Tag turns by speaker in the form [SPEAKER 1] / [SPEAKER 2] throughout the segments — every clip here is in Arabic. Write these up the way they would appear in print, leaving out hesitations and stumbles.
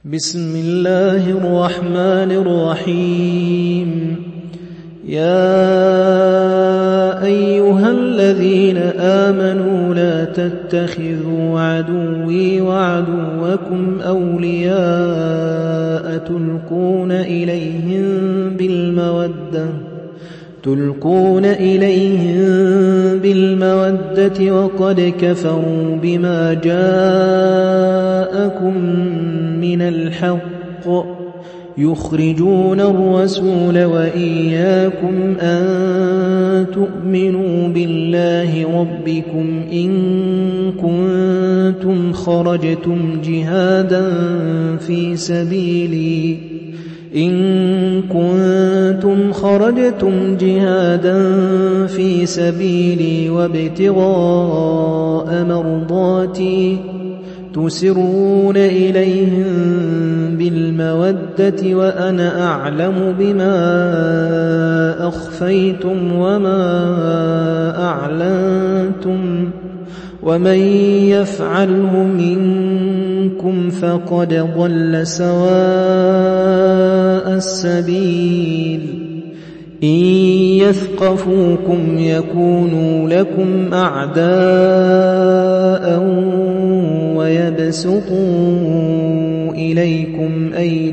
[SPEAKER 1] بسم الله الرحمن الرحيم. يا أيها الذين آمنوا لا تتخذوا عدوي وعدوكم أولياء تلقون إليهم بالمودة وقد كفروا بما جاءكم من الحق يخرجون الرسول وإياكم أن تؤمنوا بالله ربكم إن كنتم خرجتم جهادا في سبيلي وابتغاء مرضاتي تسرون إليهم بالمودة وأنا أعلم بما أخفيتم وما أعلنتم ومن يفعله منكم فقد ضل سواء السبيل. إن يثقفوكم يكونوا لكم أعداء ويبسطوا إليكم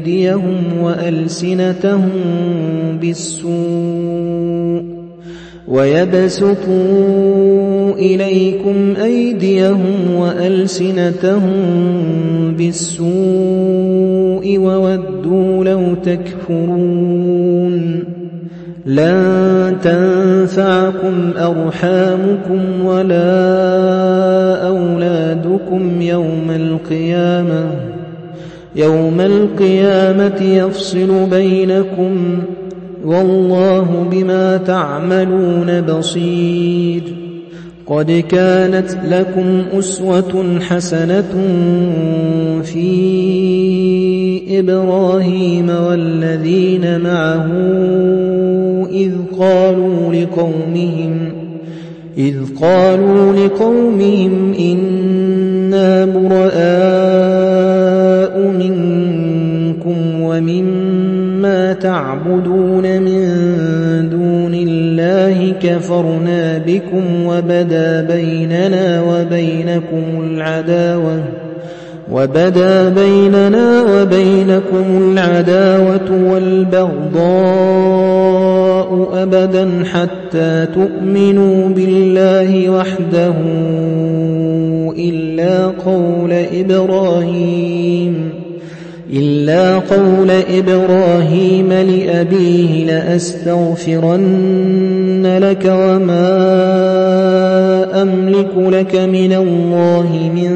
[SPEAKER 1] أيديهم وألسنتهم بالسوء وودوا لو تكفرون. لن تنفعكم أرحامكم ولا أولادكم يوم القيامة يفصل بينكم والله بما تعملون بصير. قد كانت لكم أسوة حسنة في إبراهيم والذين معه إذ قالوا لقومهم إنا براء منكم ومما تعبدون من دون الله كفرنا بكم وبدا بيننا وبينكم العداوة والبغضاء أبدا حتى تؤمنوا بالله وحده إلا قول إبراهيم لأبيه لأستغفرن لك وما أملك لك من الله من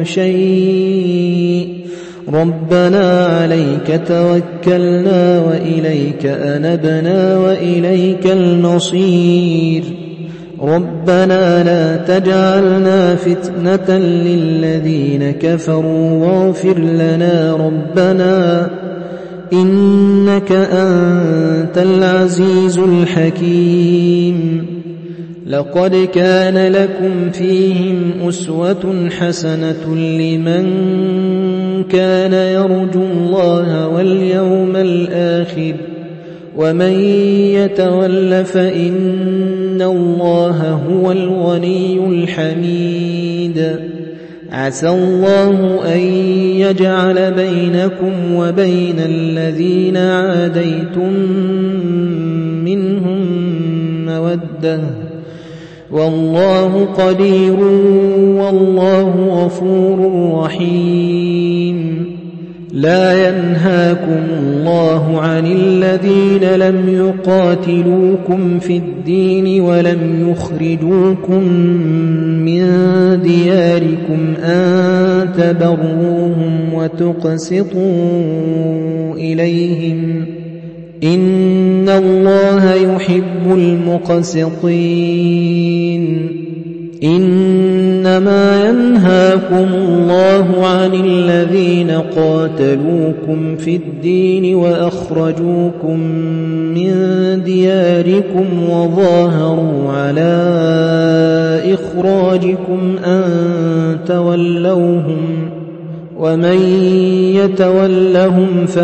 [SPEAKER 1] شيء ربنا عليك توكلنا وإليك أنبنا وإليك المصير. ربنا لا تجعلنا فتنة للذين كفروا واغفر لنا ربنا إنك أنت العزيز الحكيم. لقد كان لكم فيهم أسوة حسنة لمن كان يرجو الله واليوم الآخر ومن يتول فإن الله هو الغني الحميد. عسى الله أن يجعل بينكم وبين الذين عاديتم منهم مودة والله قدير والله غفور رحيم. لا ينهاكم الله عن الذين لم يقاتلوكم في الدين ولم يخرجوكم من دياركم أن تبروهم وتقسطوا إليهم إن الله يحب المقسطين. إنما ينهاكم الله عن الذين قاتلوكم في الدين وأخرجوكم من دياركم وظاهروا على إخراجكم أن تولوهم ومن يتولهم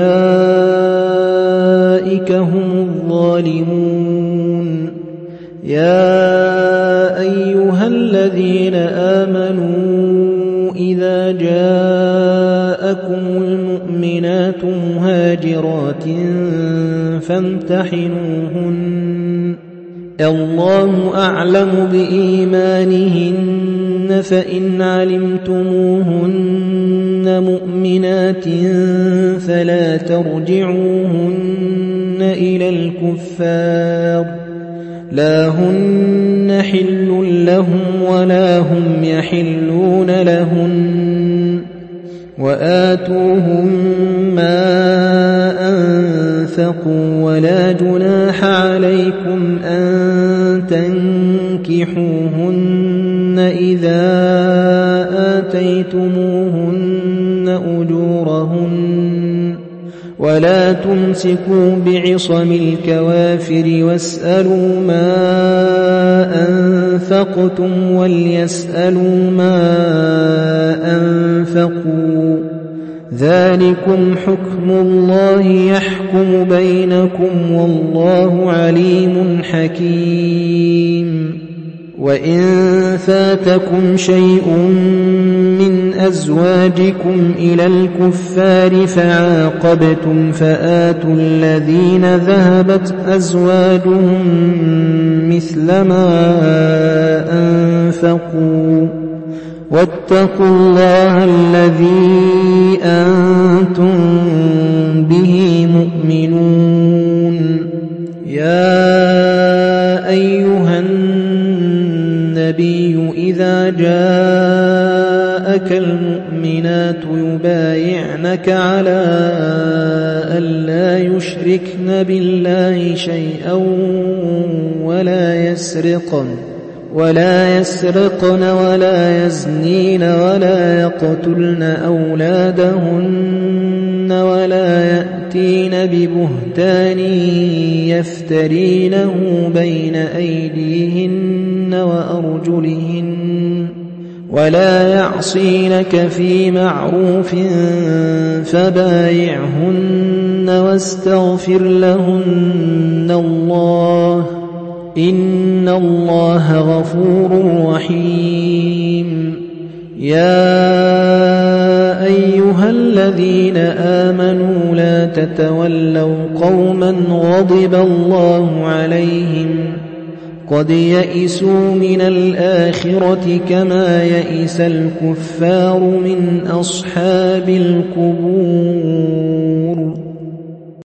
[SPEAKER 1] فأولئك هم الظالمون يا أيها الذين آمنوا إذا جاءكم المؤمنات مهاجرات فامتحنوهن الله أعلم بإيمانهن فإن علمتموهن مؤمنات فلا ترجعوهن إلى الكفار لا هن حل لهم ولا هم يحلون لهن وآتوهم ما أنفقوا ولا جناح عليكم أن تنكحوهن إذا آتيتموهن أجورهن ولا تمسكوا بعصم الكوافر واسألوا ما أنفقتم وليسألوا ما أنفقوا ذلكم حكم الله يحكم بينكم والله عليم حكيم وإن فاتكم شيء من أزواجكم إلى الكفار فعاقبتم فآتوا الذين ذهبت أزواجهم مثل ما أنفقوا واتقوا الله الذي أنتم به مؤمنون يا أيها النبي إذا جاءك المؤمنات يبايعنك على ألا يشركن بالله شيئا ولا يسرقن ولا يزنين ولا يقتلن أولادهن ولا يأتين ببهتان يفترينه بين أيديهن وأرجلهن ولا يعصينك في معروف فبايعهن واستغفر لهن الله إن الله غفور رحيم يا أيها الذين آمنوا لا تتولوا قوما غضب الله عليهم قد يئسوا من الآخرة كما يئس الكفار من أصحاب القبور